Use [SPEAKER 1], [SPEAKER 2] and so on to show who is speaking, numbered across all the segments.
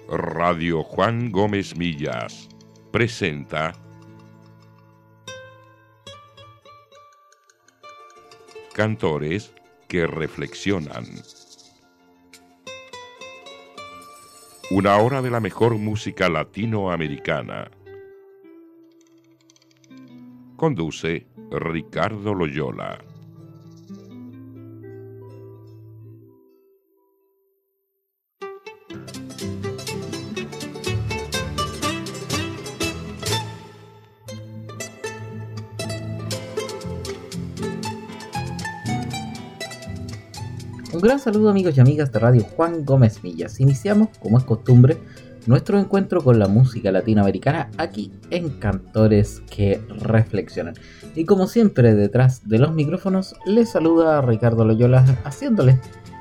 [SPEAKER 1] Radio Juan Gómez Millas presenta Cantores que reflexionan. Una hora de la mejor música latinoamericana. Conduce Ricardo Loyola.
[SPEAKER 2] Un gran saludo, amigos y amigas de Radio Juan Gómez Millas. Iniciamos, como es costumbre, nuestro encuentro con la música latinoamericana aquí en Cantores que Reflexionan. Y como siempre, detrás de los micrófonos, les saluda Ricardo Loyola, haciéndoles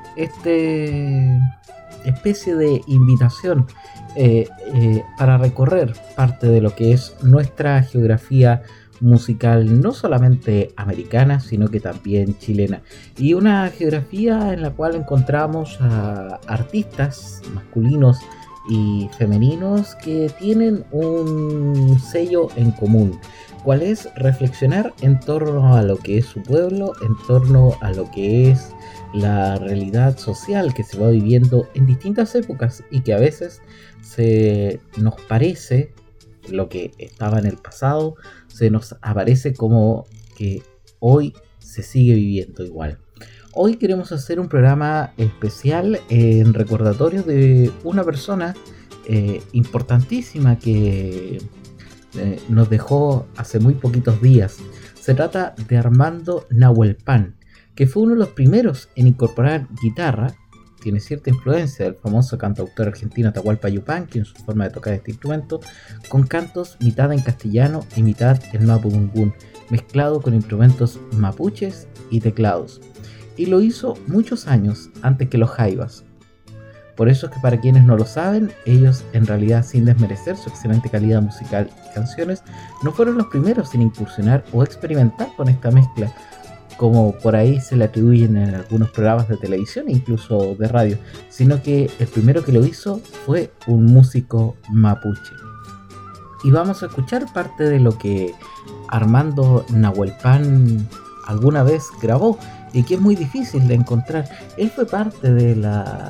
[SPEAKER 2] especie de invitación para recorrer parte de lo que es nuestra geografía musical, no solamente americana, sino que también chilena, y una geografía en la cual encontramos a artistas masculinos y femeninos que tienen un sello en común, cual es reflexionar en torno a lo que es su pueblo, en torno a lo que es la realidad social que se va viviendo en distintas épocas y que a veces nos parece lo que estaba en el pasado, se nos aparece como que hoy se sigue viviendo igual. Hoy queremos hacer un programa especial en recordatorio de una persona importantísima que nos dejó hace muy poquitos días. Se trata de Armando Nahuelpan, que fue uno de los primeros en incorporar guitarra. Tiene cierta influencia del famoso cantautor argentino Atahualpa Yupanqui en su forma de tocar este instrumento, con cantos mitad en castellano y mitad en mapudungún, mezclado con instrumentos mapuches y teclados. Y lo hizo muchos años antes que los jaivas. Por eso es que, para quienes no lo saben, ellos, en realidad, sin desmerecer su excelente calidad musical y canciones, no fueron los primeros en incursionar o experimentar con esta mezcla, como por ahí se le atribuyen en algunos programas de televisión e incluso de radio, sino que el primero que lo hizo fue un músico mapuche. Y vamos a escuchar parte de lo que Armando Nahuelpan alguna vez grabó y que es muy difícil de encontrar. Él fue parte de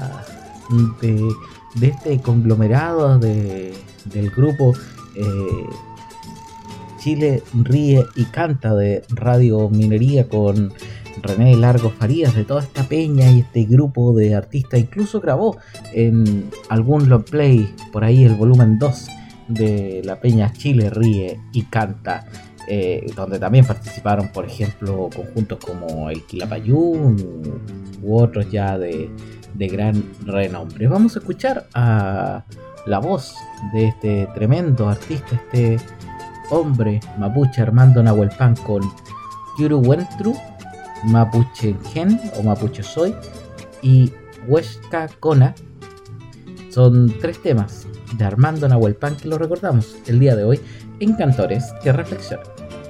[SPEAKER 2] este conglomerado del grupo Chile Ríe y Canta de Radio Minería, con René Largo Farías, de toda esta peña y este grupo de artistas. Incluso grabó en algún long play por ahí el volumen 2 de la peña Chile Ríe y Canta, donde también participaron, por ejemplo, conjuntos como el Quilapayún u otros ya de gran renombre. Vamos a escuchar a la voz de este tremendo artista, este hombre mapuche, Armando Nahuelpan, con Yuruwentru, Mapuche Gen o Mapuche Soy y Huesca Cona. Son 3 temas de Armando Nahuelpan que lo recordamos el día de hoy en Cantores que Reflexionan.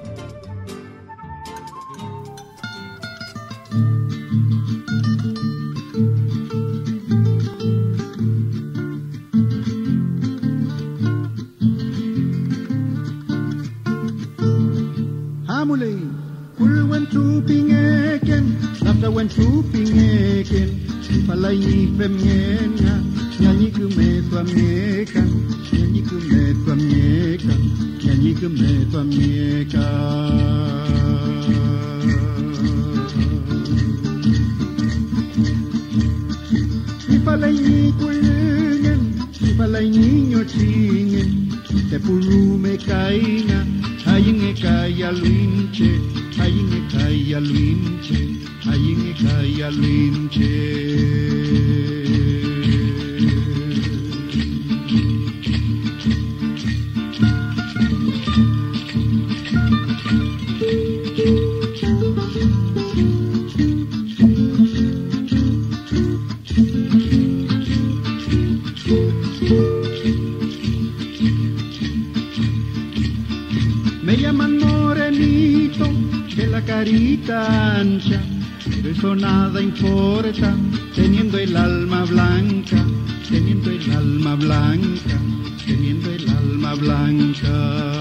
[SPEAKER 3] Me llaman morenito, de la carita ancha, pero eso nada importa, teniendo el alma blanca, teniendo el alma blanca, teniendo el alma blanca.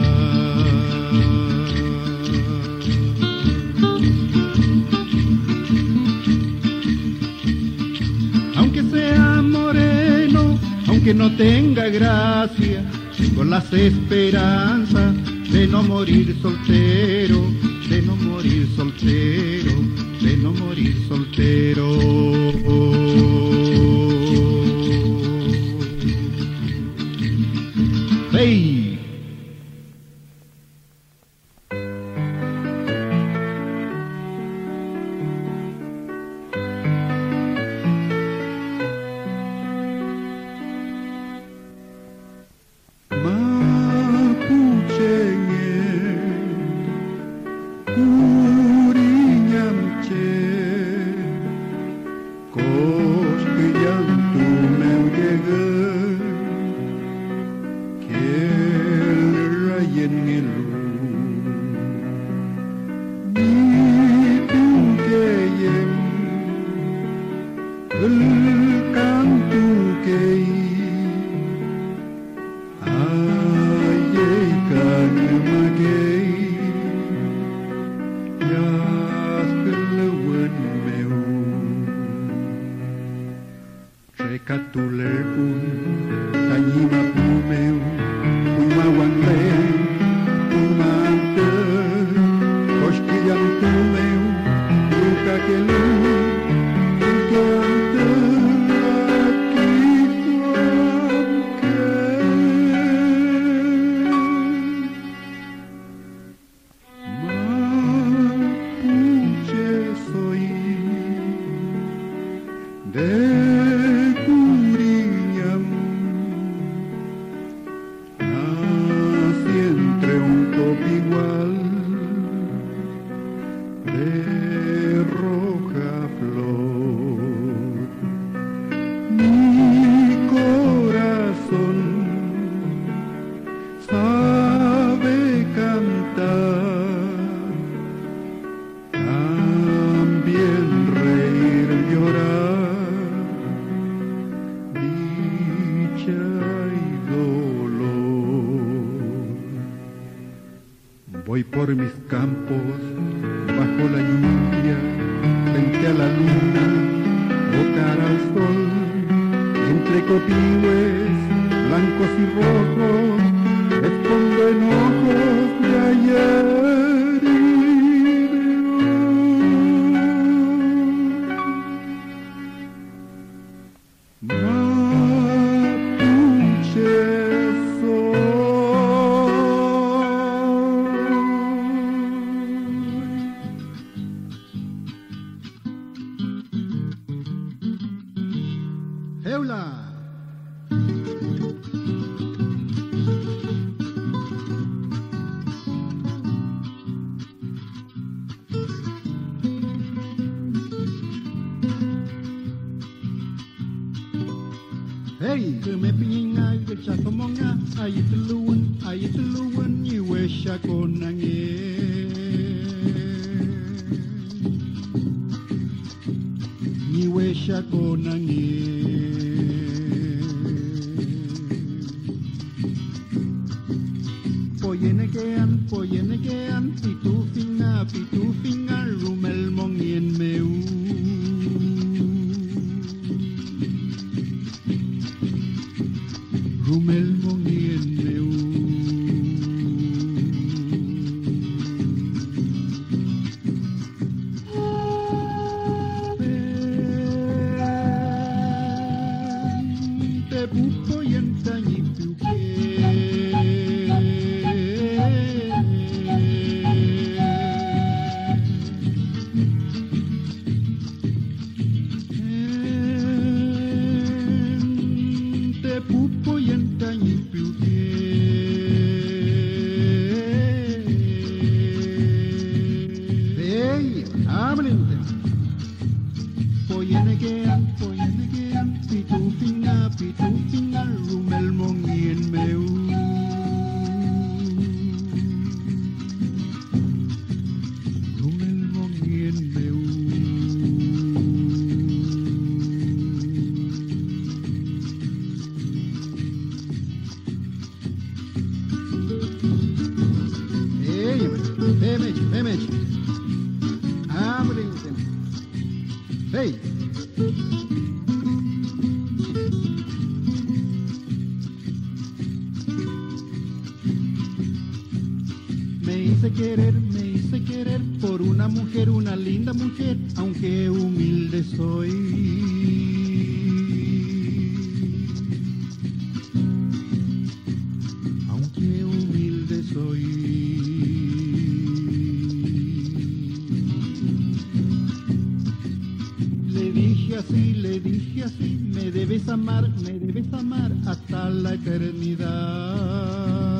[SPEAKER 3] Aunque sea moreno, aunque no tenga gracia, tengo las esperanzas de no morir soltero, de no morir soltero, de no morir soltero. ¡Hey!
[SPEAKER 4] Voy por mis campos, bajo la lluvia, frente a la luna, o cara al sol, entre copihue blancos y rojos, escondo enojos de ayer y de hoy. Mapuche soy.
[SPEAKER 3] Heula. Hey, que me pinga y que chasomonga, ahí te luan, y huesha con ni huesha con Poyenekean, pitufinga, rumel mongien meu. Rumel mongien meu. Te pupo y entañi piuque. Poyenekean, pitufinga, rumel mongien meu. Rumel mongien meu. ¡Hey! Me hice querer por una mujer, una linda mujer, aunque humilde soy. Aunque humilde soy. Le dije así, me debes amar hasta la eternidad.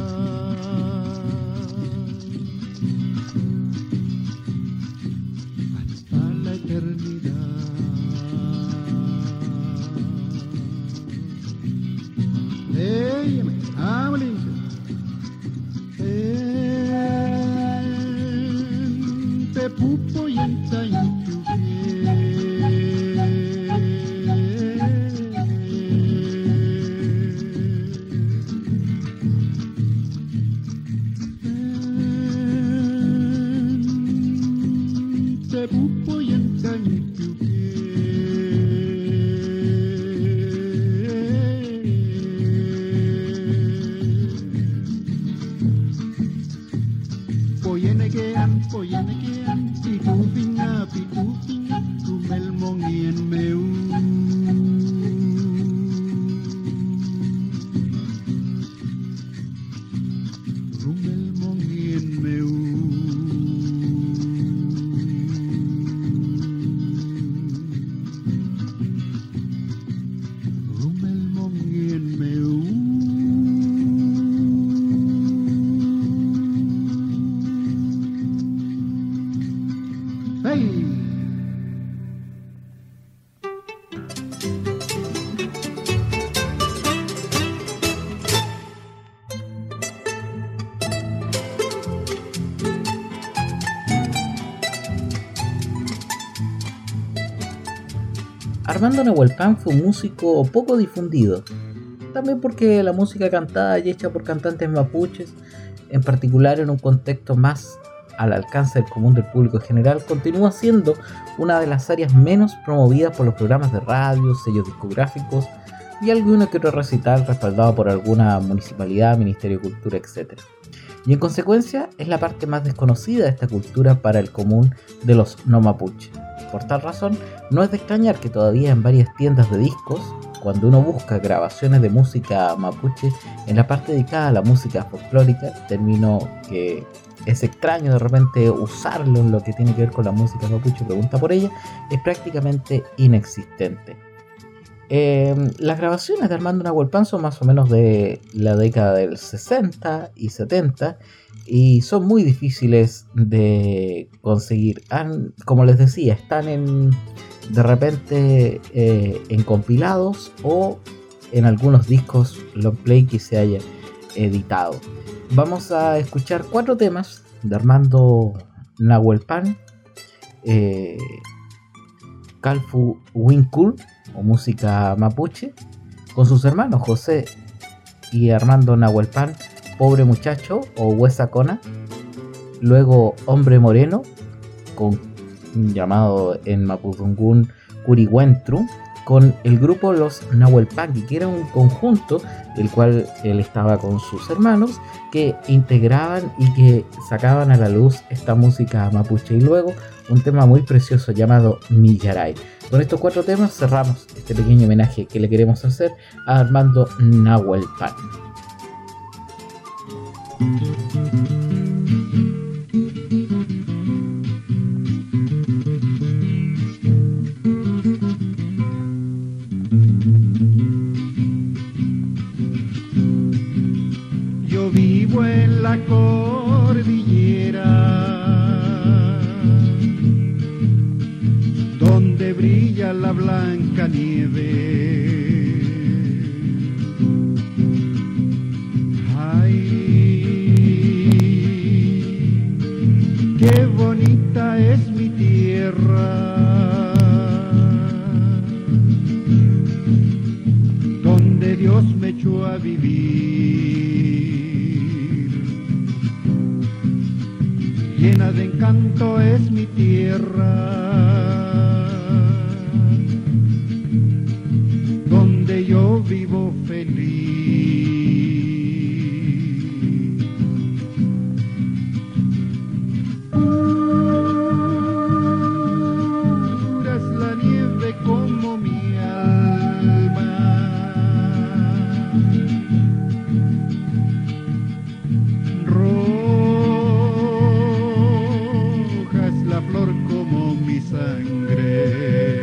[SPEAKER 2] Armando Nahuelpan fue un músico poco difundido, también porque la música cantada y hecha por cantantes mapuches, en particular en un contexto más al alcance del común del público en general, continúa siendo una de las áreas menos promovidas por los programas de radio, sellos discográficos y alguno que otro recital respaldado por alguna municipalidad, Ministerio de Cultura, etc. Y en consecuencia es la parte más desconocida de esta cultura para el común de los no mapuches. Por tal razón, no es de extrañar que todavía en varias tiendas de discos, cuando uno busca grabaciones de música mapuche en la parte dedicada a la música folclórica, término que es extraño de repente usarlo en lo que tiene que ver con la música mapuche, pregunta por ella, es prácticamente inexistente. Las grabaciones de Armando Nahuelpan son más o menos de la década del 60 y 70 y son muy difíciles de conseguir. Como les decía, están de repente en compilados o en algunos discos long play que se hayan editado. Vamos a escuchar 4 temas de Armando Nahuelpan. Calfu Winkul, o música mapuche, con sus hermanos José y Armando Nahuelpan, Pobre Muchacho o Huesacona. Luego Hombre Moreno, llamado en Mapudungún Curihuentru, con el grupo Los Nahuelpanqui, que era un conjunto del cual él estaba con sus hermanos, que integraban y que sacaban a la luz esta música mapuche. Y luego un tema muy precioso llamado Millaray. Con estos 4 temas cerramos este pequeño homenaje que le queremos hacer a Armando Nahuelpan.
[SPEAKER 3] Yo vivo en la cordillera donde brilla la blanca nieve. Ay, qué bonita es mi tierra, donde Dios me echó a vivir. Llena de encanto es mi tierra, mi sangre.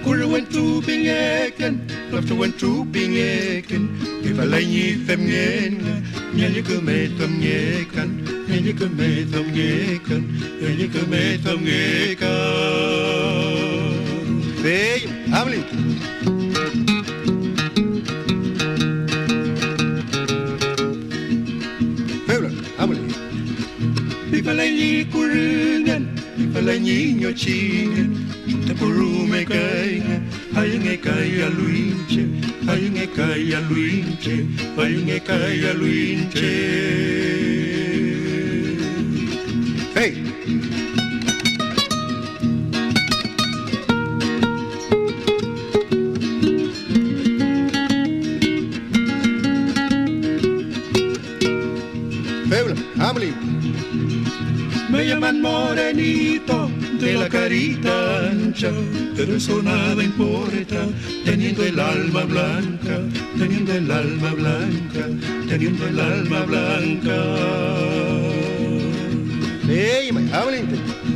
[SPEAKER 5] Uru went trooping eken, love to went trooping eken. If I lay ye them yen, you could make them yekan, you could make them yekan, you could make them yekan. Hey, Hamlin. Ipalanyi kurungan, ipalanyi nyochingan, te purume kaya, ayunge kaya luinche, ayunge kaya luinche, ayunge kaya luinche. Hey! Hamlin. Me llaman morenito de la carita ancha, pero eso nada importa, teniendo el alma blanca, teniendo el alma blanca, teniendo el alma blanca. Hey, my Hamlin.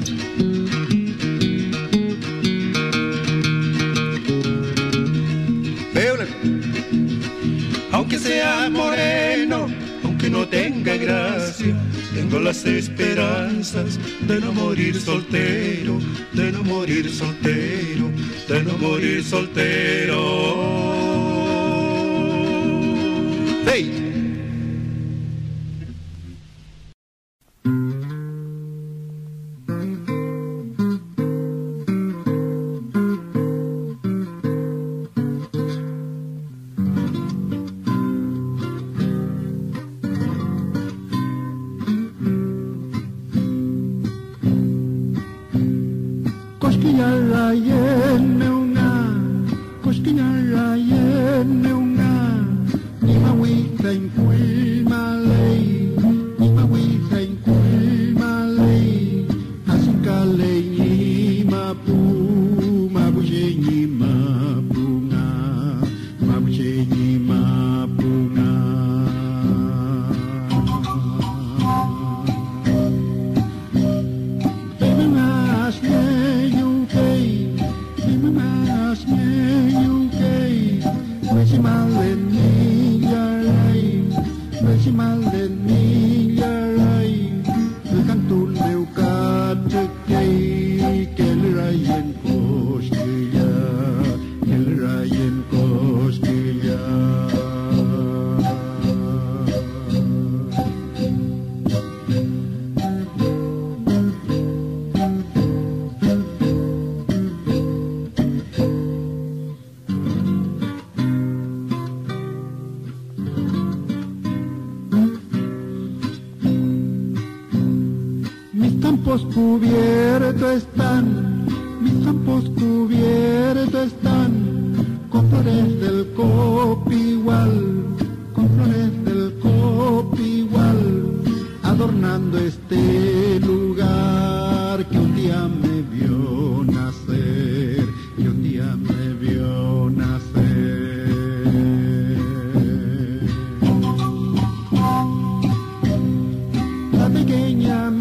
[SPEAKER 5] Aunque sea moreno, aunque no tenga gracia, tengo las esperanzas de no morir soltero, de no morir soltero, de no morir soltero. ¡Hey!
[SPEAKER 3] Cubiertos están, mis campos cubiertos están, con flores del copigual, con flores del copigual, adornando este lugar que un día me vio nacer, que un día me vio nacer. La pequeña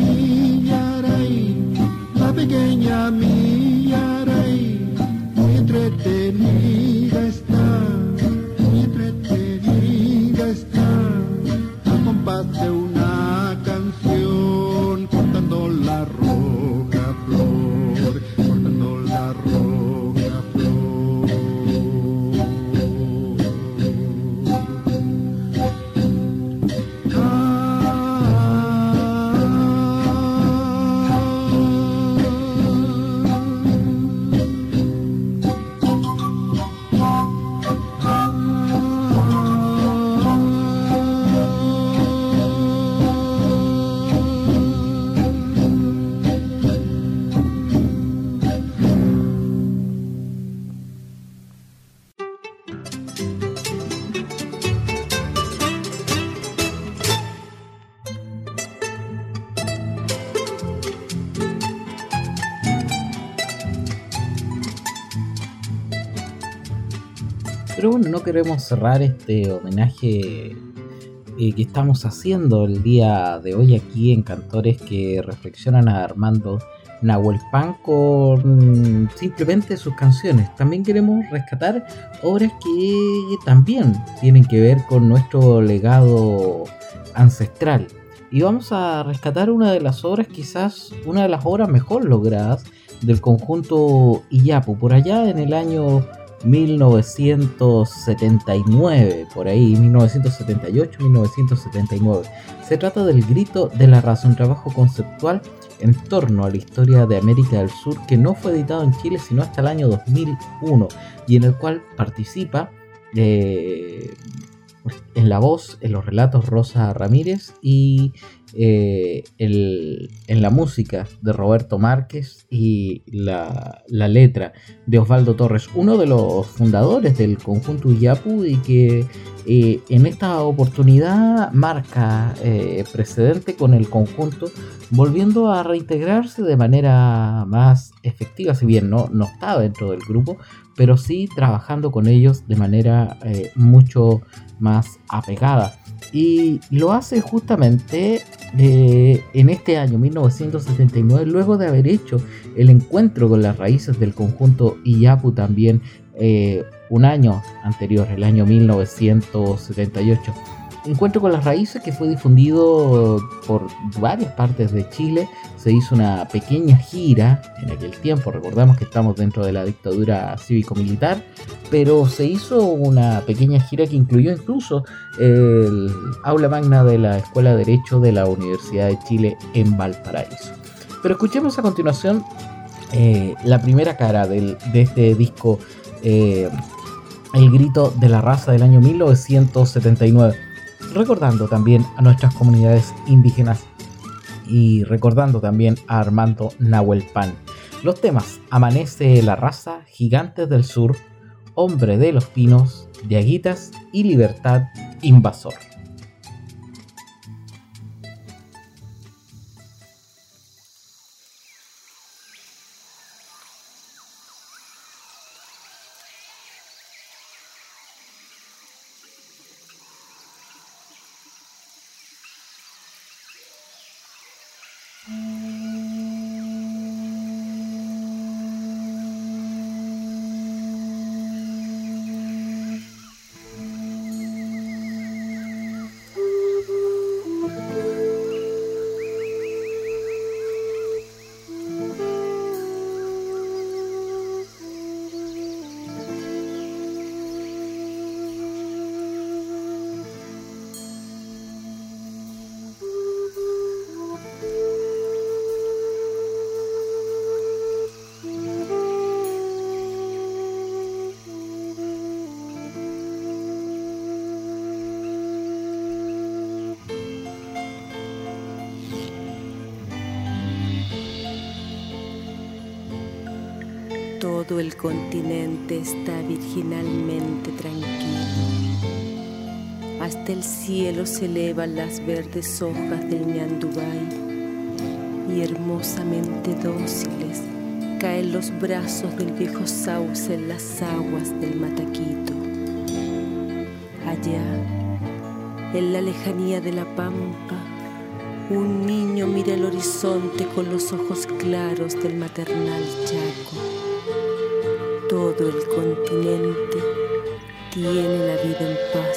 [SPEAKER 3] pequeña Millaray, muy entretenida está, muy entretenida está, al compás de una canción, cortando la roja flor, cortando la roja flor.
[SPEAKER 2] Pero bueno, no queremos cerrar este homenaje que estamos haciendo el día de hoy aquí en Cantores que reflexionan a Armando Nahuel Pan con simplemente sus canciones. También queremos rescatar obras que también tienen que ver con nuestro legado ancestral. Y vamos a rescatar una de las obras, quizás una de las obras mejor logradas del conjunto Iyapu, por allá en el año 1979, por ahí, 1978, 1979. Se trata del Grito de la Raza, un trabajo conceptual en torno a la historia de América del Sur que no fue editado en Chile sino hasta el año 2001 y en el cual participa en la voz, en los relatos, Rosa Ramírez y en la música de Roberto Márquez y la letra de Osvaldo Torres, uno de los fundadores del conjunto Iyapu y que en esta oportunidad marca precedente con el conjunto, volviendo a reintegrarse de manera más efectiva, si bien no estaba dentro del grupo, pero sí trabajando con ellos de manera mucho más apegada. Y lo hace justamente en este año 1979, luego de haber hecho el encuentro con las raíces del conjunto Iyapu también un año anterior, el año 1978. Encuentro con las raíces que fue difundido por varias partes de Chile. Se hizo una pequeña gira en aquel tiempo, recordamos que estamos dentro de la dictadura cívico-militar, pero se hizo una pequeña gira que incluyó incluso el aula magna de la Escuela de Derecho de la Universidad de Chile en Valparaíso. Pero escuchemos a continuación la primera cara de este disco, El Grito de la Raza, del año 1979. Recordando también a nuestras comunidades indígenas y recordando también a Armando Nahuel Pan. Los temas: Amanece la Raza, Gigantes del Sur, Hombre de los Pinos, Diaguitas y Libertad Invasor.
[SPEAKER 6] Todo el continente está virginalmente tranquilo. Hasta el cielo se elevan las verdes hojas del ñandubay y hermosamente dóciles caen los brazos del viejo sauce en las aguas del Mataquito. Allá, en la lejanía de la pampa, un niño mira el horizonte con los ojos claros del maternal Chaco. Todo el continente tiene la vida en paz.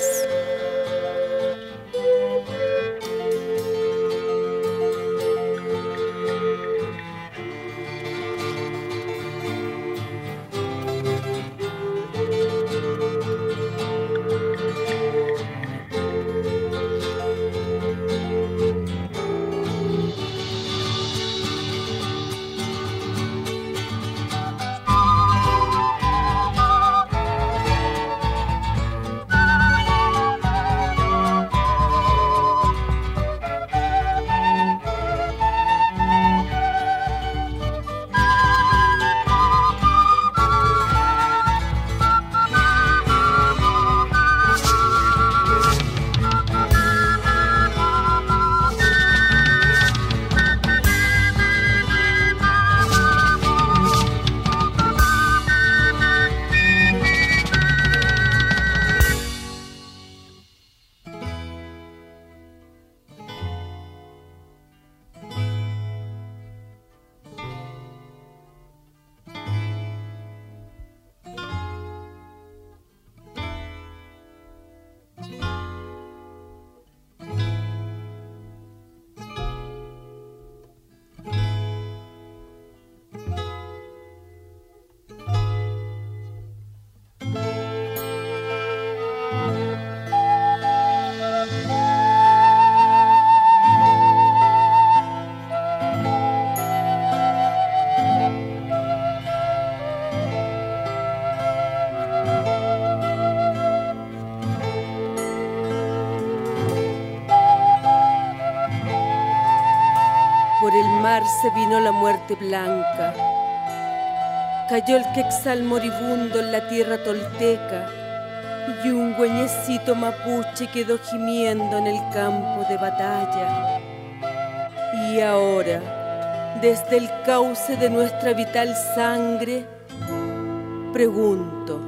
[SPEAKER 6] mar se vino la muerte blanca. Cayó el quetzal moribundo en la tierra tolteca y un güeñecito mapuche quedó gimiendo en el campo de batalla. Y ahora, desde el cauce de nuestra vital sangre, pregunto: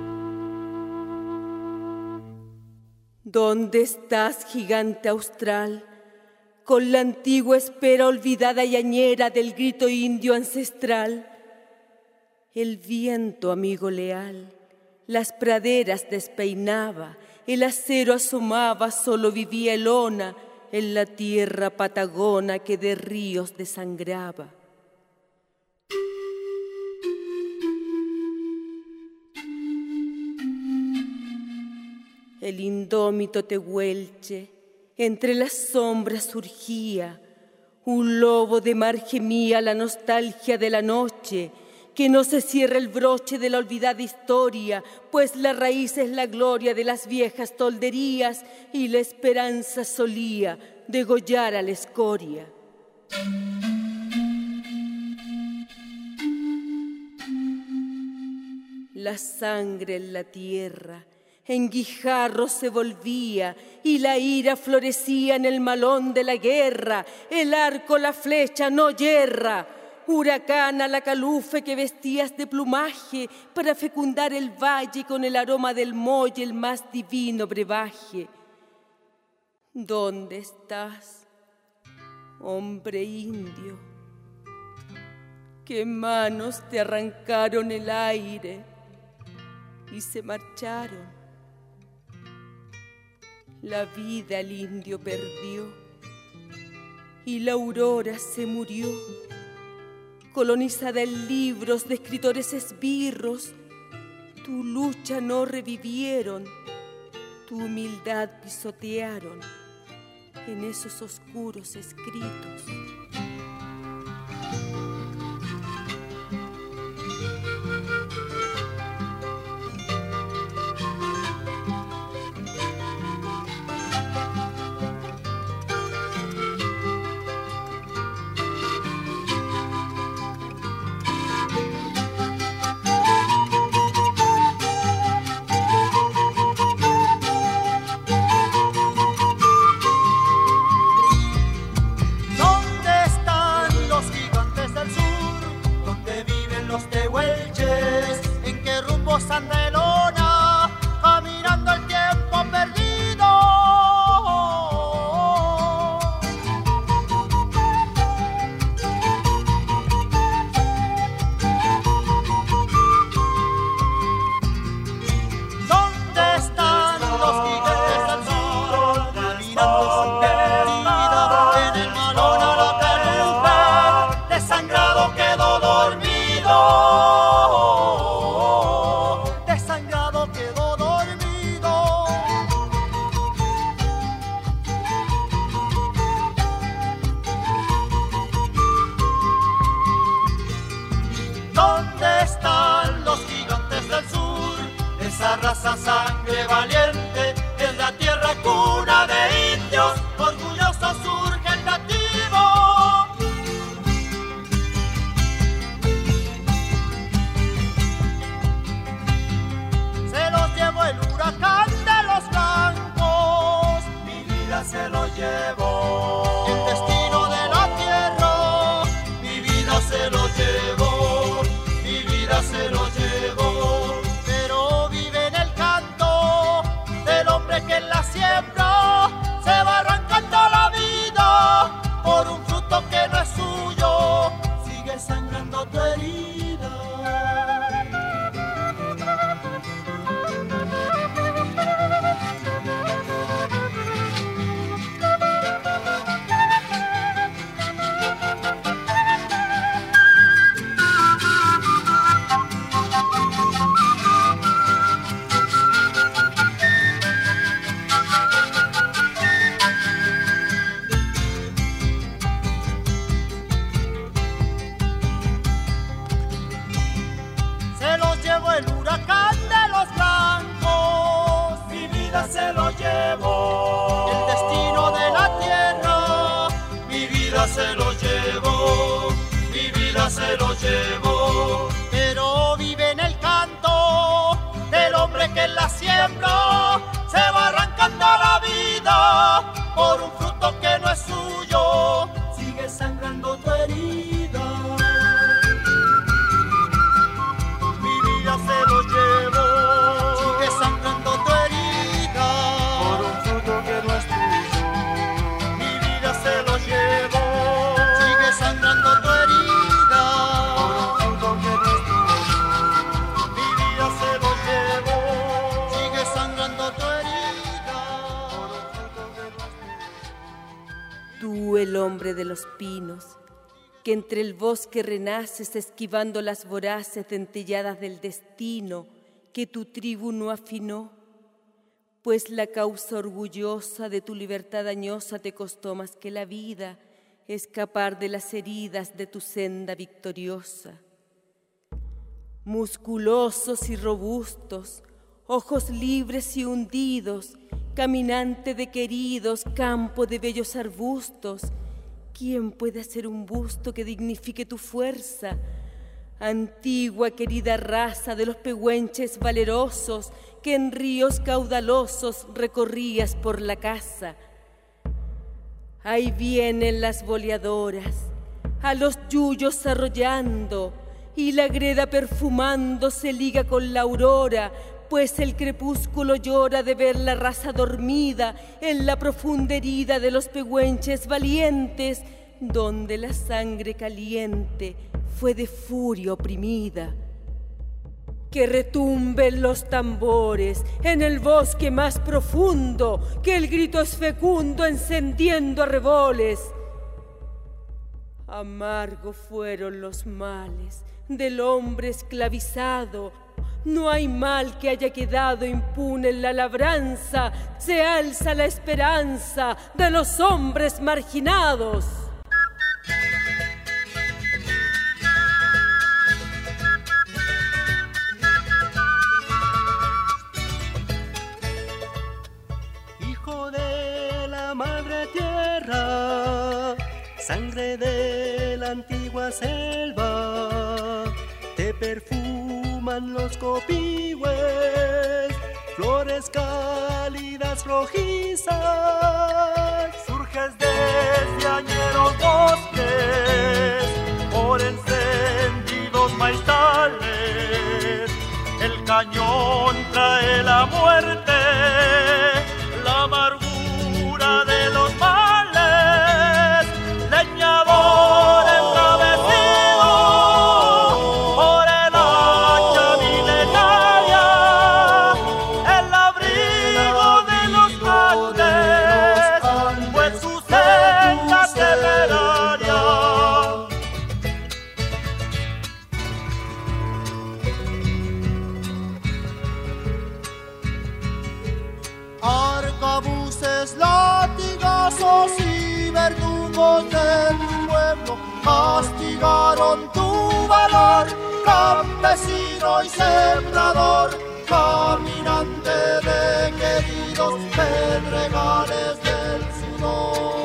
[SPEAKER 6] ¿dónde estás, gigante austral, con la antigua espera olvidada y añera del grito indio ancestral? El viento, amigo leal, las praderas despeinaba, el acero asomaba, solo vivía el ona en la tierra patagona que de ríos desangraba. El indómito tehuelche entre las sombras surgía, un lobo de mar gemía la nostalgia de la noche, que no se cierre el broche de la olvidada historia, pues la raíz es la gloria de las viejas tolderías y la esperanza solía degollar a la escoria. La sangre en la tierra en guijarros se volvía y la ira florecía en el malón de la guerra. El arco, la flecha no yerra. Huracana la calufe que vestías de plumaje para fecundar el valle con el aroma del molle, el más divino brebaje. ¿Dónde estás, hombre indio? ¿Qué manos te arrancaron el aire y se marcharon? La vida el indio perdió y la aurora se murió, colonizada en libros de escritores esbirros. Tu lucha no revivieron, tu humildad pisotearon en esos oscuros escritos.
[SPEAKER 7] Sandelona, caminando el tiempo perdido. ¿Dónde están los gigantes del sur? Caminando sin pérdida, en el malón a la calufe, desangrado quedó dormido. Esa raza sangre valiente es la tierra cuna de indios, orgulloso surge el nativo. Se los llevó el huracán de los blancos, mi vida se lo llevó. El destino de la tierra, mi vida se lo llevó, mi vida se lo llevó.
[SPEAKER 6] hombre de los pinos, que entre el bosque renaces esquivando las voraces dentelladas del destino que tu tribu no afinó, pues la causa orgullosa de tu libertad dañosa te costó más que la vida escapar de las heridas de tu senda victoriosa. Musculosos y robustos, ojos libres y hundidos, caminante de queridos, campo de bellos arbustos, ¿quién puede hacer un busto que dignifique tu fuerza? Antigua querida raza de los pehuenches valerosos que en ríos caudalosos recorrías por la casa. Ahí vienen las boleadoras, a los yuyos arrollando, y la greda perfumando se liga con la aurora, pues el crepúsculo llora de ver la raza dormida en la profunda herida de los pehuenches valientes, donde la sangre caliente fue de furia oprimida. Que retumben los tambores en el bosque más profundo, que el grito es fecundo encendiendo arreboles. Amargo fueron los males del hombre esclavizado, no hay mal que haya quedado impune en la labranza, se alza la esperanza de los hombres marginados.
[SPEAKER 8] Hijo de la madre tierra, sangre de la antigua selva, te perfuman los copihue, flores cálidas rojizas. Surges desde añeros bosques, por encendidos maizales, el cañón trae la muerte, la amargura de los males, leñador embravecido por el hacha milenaria, el abrigo de los Andes, pues su senda temeraria.
[SPEAKER 7] Arcabuces, latigazos y verdugos de tu pueblo castigaron tu valor, campesino y sembrador, caminante de queridos pedregales del sudor.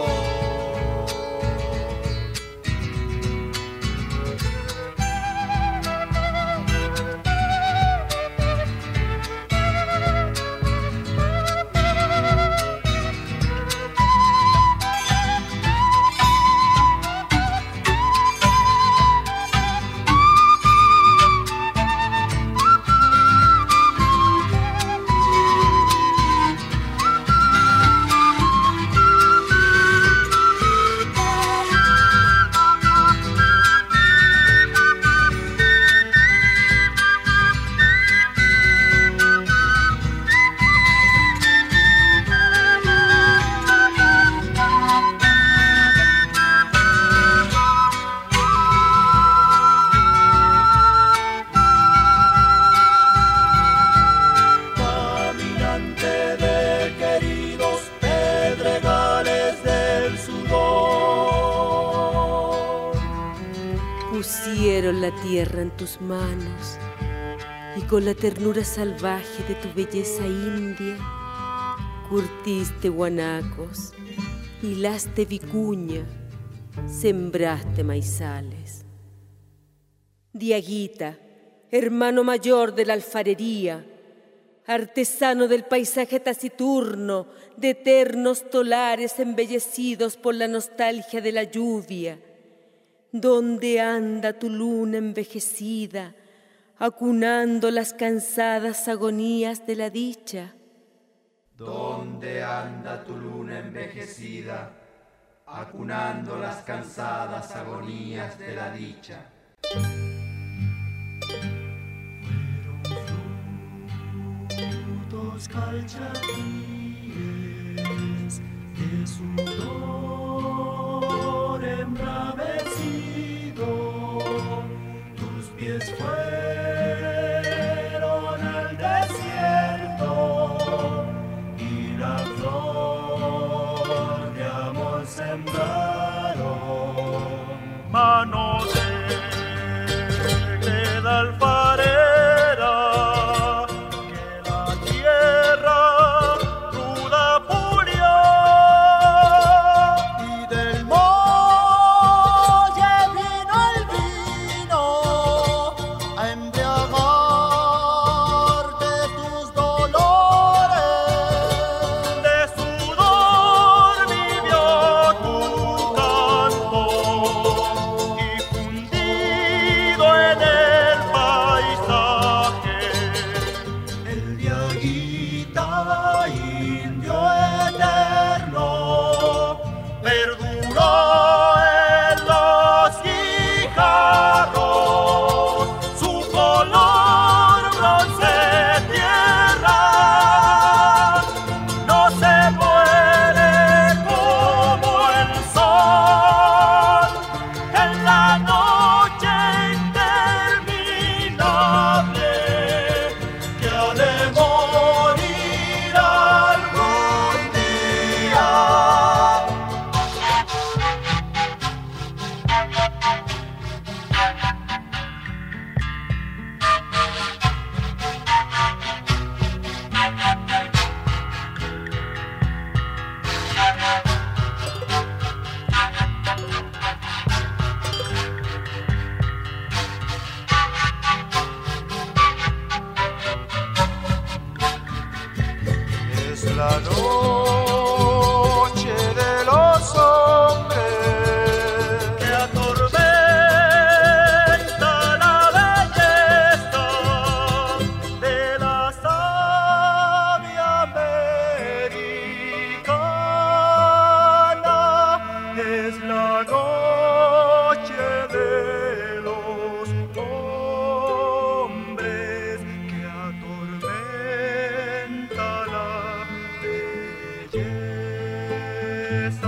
[SPEAKER 6] Pusieron la tierra en tus manos y con la ternura salvaje de tu belleza india curtiste guanacos, hilaste vicuña, sembraste maizales. Diaguita, hermano mayor de la alfarería, artesano del paisaje taciturno, de eternos tolares embellecidos por la nostalgia de la lluvia, ¿dónde anda tu luna envejecida, acunando las cansadas agonías de la dicha?
[SPEAKER 9] ¿Dónde anda tu luna envejecida, acunando las cansadas agonías de la dicha?
[SPEAKER 8] Fueron frutos calchaquíes de sudor
[SPEAKER 7] la noche de los hombres que atormenta la belleza de la sabia americana. Es la noche de los hombres que atormenta la belleza.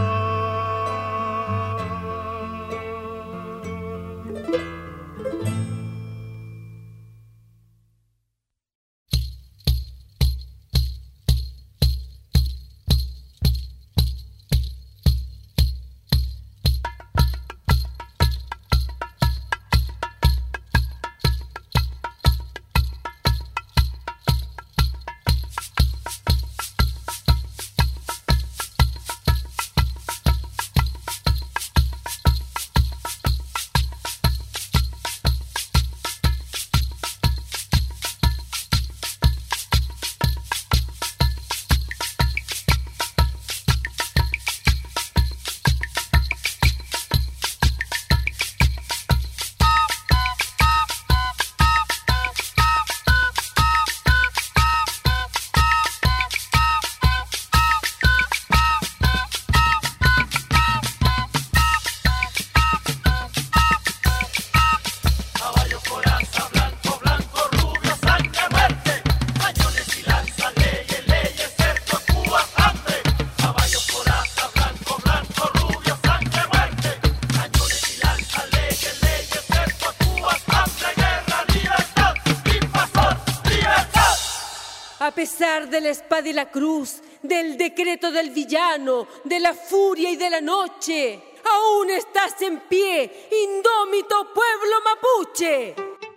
[SPEAKER 6] A pesar de la espada y la cruz, del decreto del villano, de la furia y de la noche, aún estás en pie, indómito pueblo mapuche.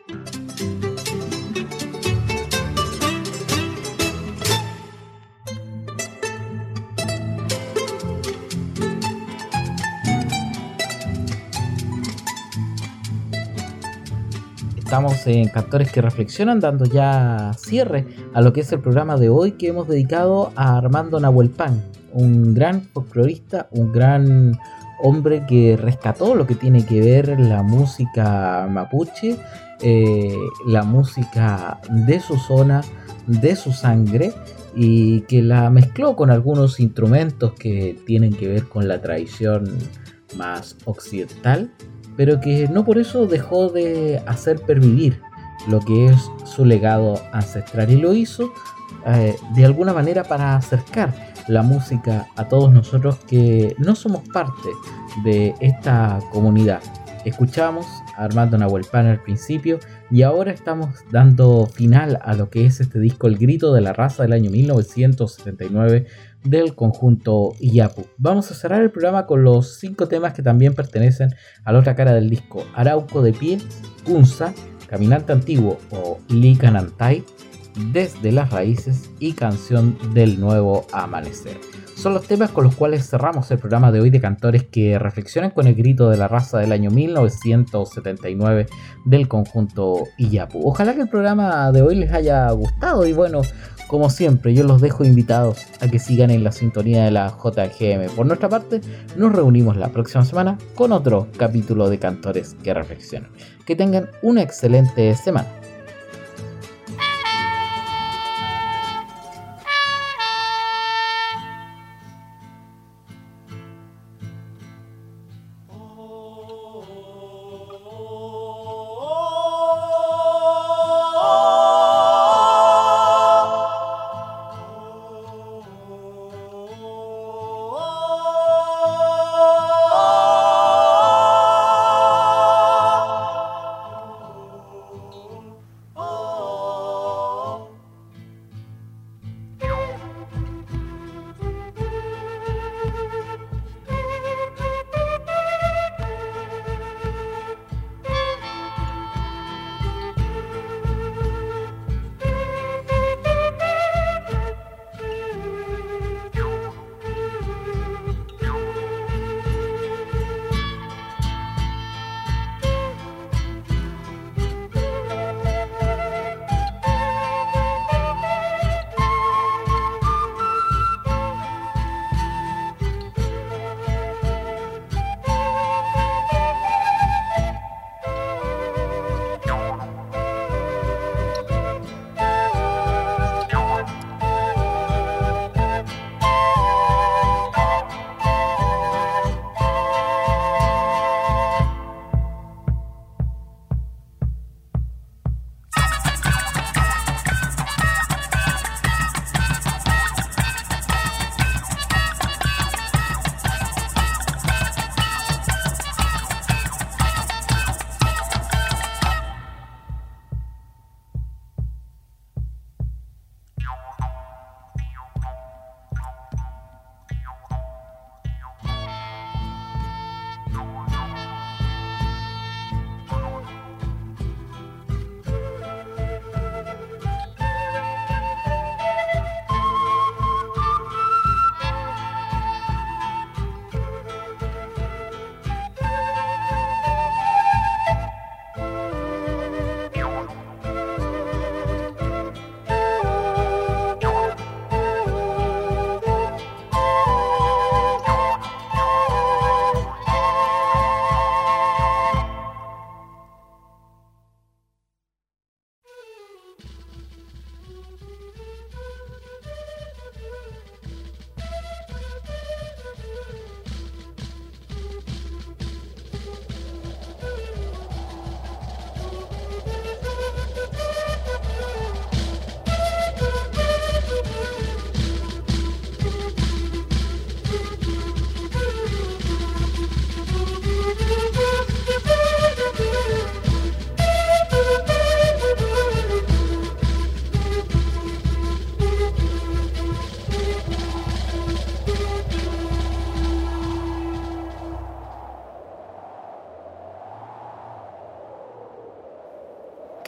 [SPEAKER 2] Estamos en Cantores que Reflexionan, dando ya cierre a lo que es el programa de hoy que hemos dedicado a Armando Nahuelpan, un gran folclorista, un gran hombre que rescató lo que tiene que ver la música mapuche, la música de su zona, de su sangre, y que la mezcló con algunos instrumentos que tienen que ver con la tradición más occidental, pero que no por eso dejó de hacer pervivir lo que es su legado ancestral, y lo hizo de alguna manera para acercar la música a todos nosotros que no somos parte de esta comunidad. Escuchamos a Armando Nahuelpan al principio y ahora estamos dando final a lo que es este disco El Grito de la Raza del año 1979 del conjunto Iyapu. Vamos a cerrar el programa con los 5 temas que también pertenecen a la otra cara del disco: Arauco de Pie, Kunza, Caminante Antiguo o Licanantay, Desde las Raíces y Canción del Nuevo Amanecer. Son los temas con los cuales cerramos el programa de hoy de Cantores que Reflexionan, con El Grito de la Raza del año 1979 del conjunto Iyapu. Ojalá que el programa de hoy les haya gustado, y bueno, como siempre, yo los dejo invitados a que sigan en la sintonía de la JGM. Por nuestra parte, nos reunimos la próxima semana con otro capítulo de Cantores que Reflexionan. Que tengan una excelente semana.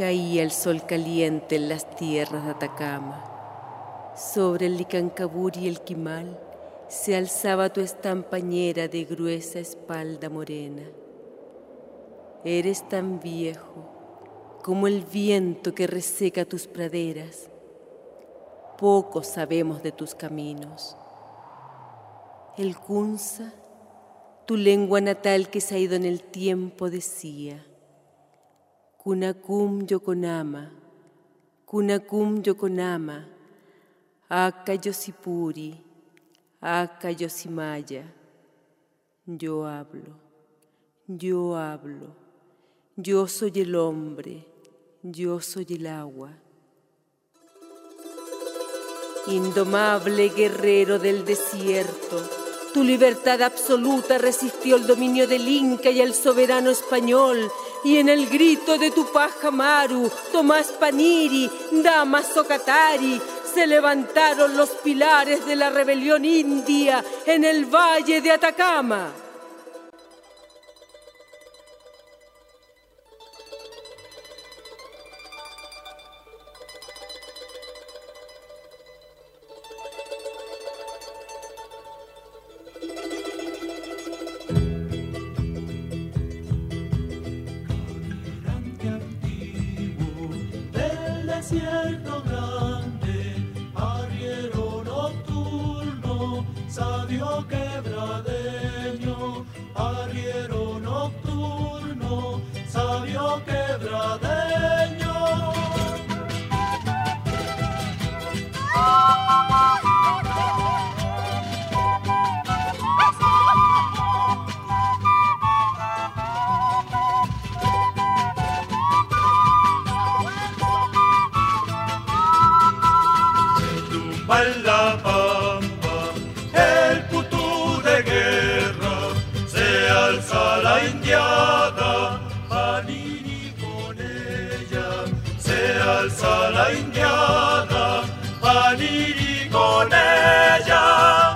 [SPEAKER 6] Caía el sol caliente en las tierras de Atacama. Sobre el Licancabur y el Quimal se alzaba tu estampañera de gruesa espalda morena. Eres tan viejo como el viento que reseca tus praderas. Poco sabemos de tus caminos. El Kunza, tu lengua natal que se ha ido en el tiempo, decía: Kunacum Yokonama, Kunacum Yokonama, Aka Yosipuri, Aka Yosimaya. Yo hablo, yo soy el hombre, yo soy el agua. Indomable guerrero del desierto, tu libertad absoluta resistió el dominio del Inca y el soberano español, y en el grito de Tupac Amaru, Tomás Paniri, Damaso Katari, se levantaron los pilares de la rebelión india en el valle de Atacama.
[SPEAKER 5] Desierto grande, arriero nocturno, sabio quebradeño, arriero nocturno, sabio quebradeño. En la pampa, el putú de guerra, se alza la indiada, Panini con ella, se alza la indiada, Panini con ella.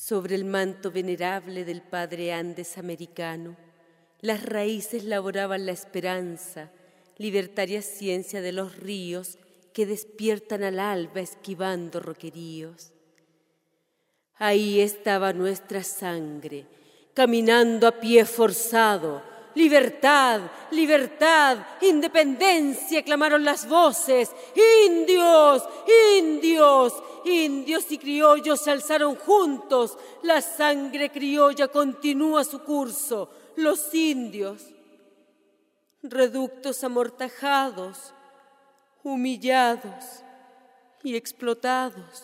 [SPEAKER 6] Sobre el manto venerable del padre Andes americano, las raíces laboraban la esperanza, libertaria ciencia de los ríos que despiertan al alba esquivando roqueríos. Ahí estaba nuestra sangre, caminando a pie forzado. ¡Libertad! ¡Libertad! ¡Independencia! Clamaron las voces. ¡Indios! ¡Indios! Indios y criollos se alzaron juntos. La sangre criolla continúa su curso. Los indios, reductos amortajados, humillados y explotados.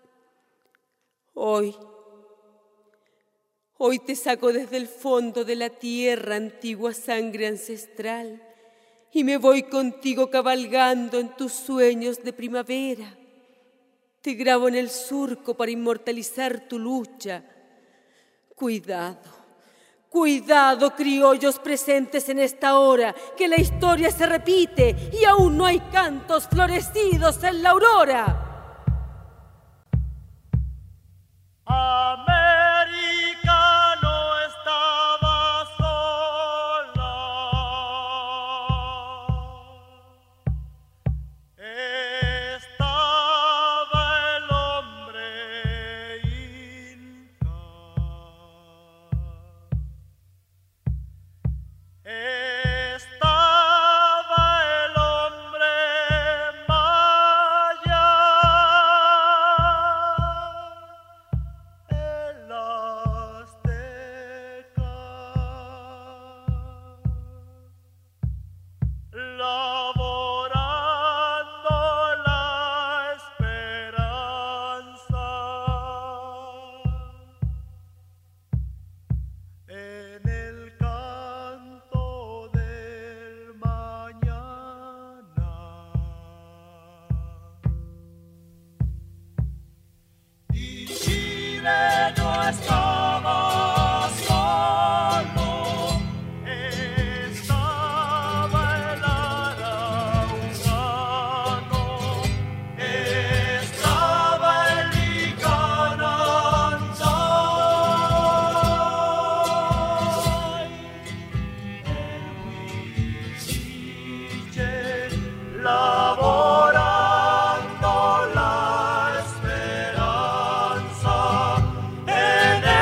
[SPEAKER 6] Hoy te saco desde el fondo de la tierra, antigua sangre ancestral, y me voy contigo cabalgando en tus sueños de primavera. Te grabo en el surco para inmortalizar tu lucha. Cuidado, cuidado, criollos presentes en esta hora, que la historia se repite y aún no hay cantos florecidos en la aurora.
[SPEAKER 8] América no estaba sola, estaba el hombre inca, estaba el hombre maya. Laborando la esperanza en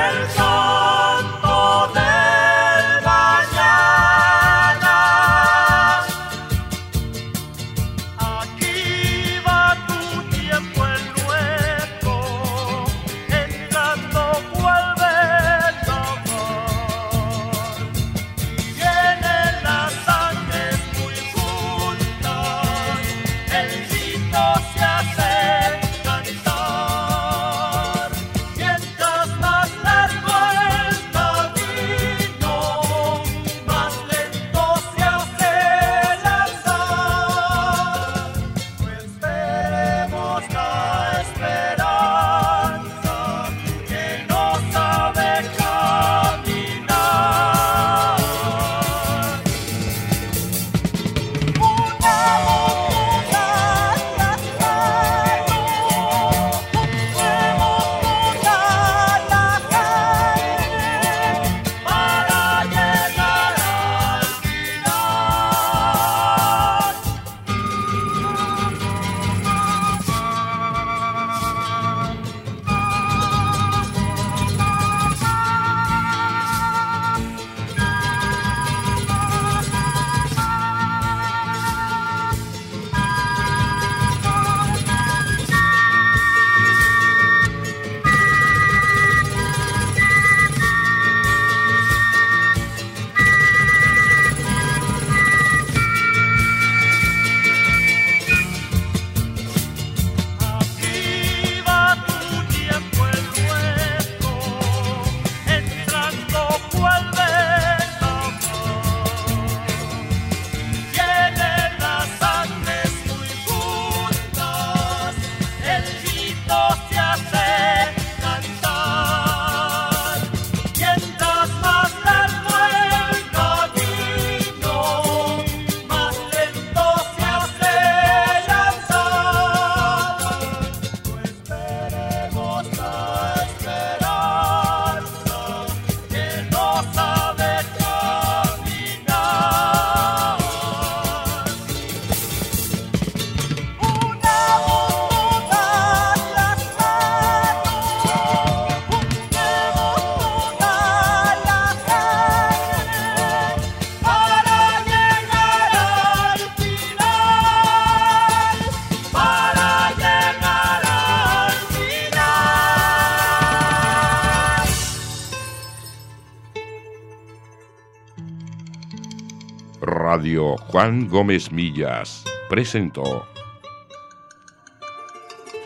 [SPEAKER 1] Radio Juan Gómez Millas presentó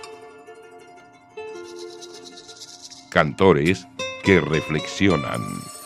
[SPEAKER 1] Cantores que reflexionan.